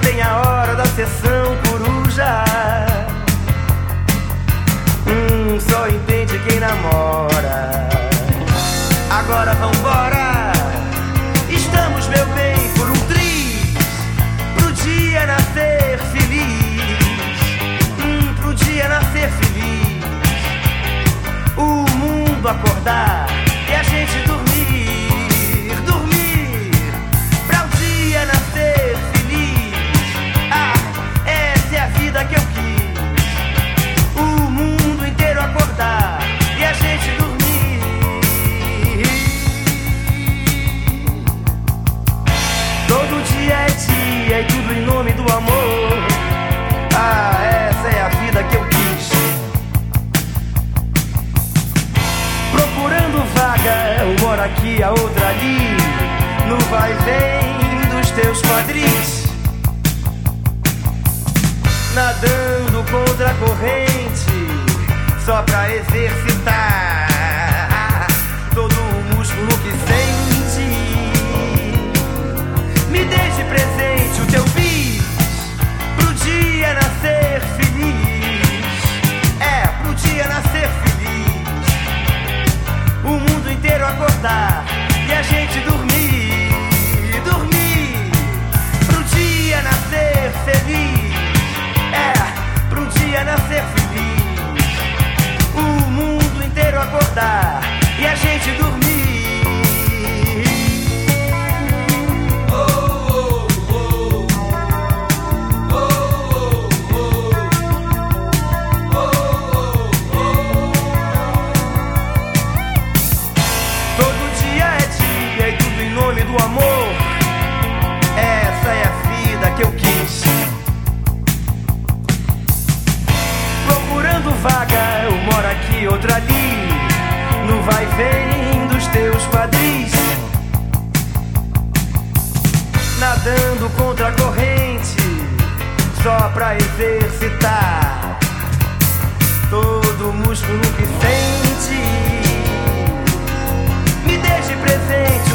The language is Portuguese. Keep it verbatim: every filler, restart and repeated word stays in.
tem a hora da sessão coruja. Hum, só entende quem namora. Agora vambora, estamos, meu bem, por um triz, pro dia nascer feliz. Hum, pro dia nascer feliz, o mundo acordar e a gente dormir, dormir, pra o dia nascer feliz. Ah, essa é a vida que eu quis, o mundo inteiro acordar e a gente dormir. Todo dia é dia e tudo em nome do amor. Ah, essa é a vida que eu quis. Procurando vaga, uma hora aqui, a outra ali, no vai e vem dos teus quadris. Nadando contra a corrente, só pra exercitar todo o músculo que sente. Me deixe presente o teu bis, pro dia nascer feliz. É, pro dia nascer feliz, o mundo inteiro acordar e a gente dormir, dormir, pro dia nascer feliz. É, pro dia nascer feliz, o mundo inteiro acordar e a gente dormir. Do amor, essa é a vida que eu quis. Procurando vaga, uma hora aqui, outra ali, no vai e vem dos teus quadris. Nadando contra a corrente, só pra exercitar todo o músculo que sente. Me deixe presente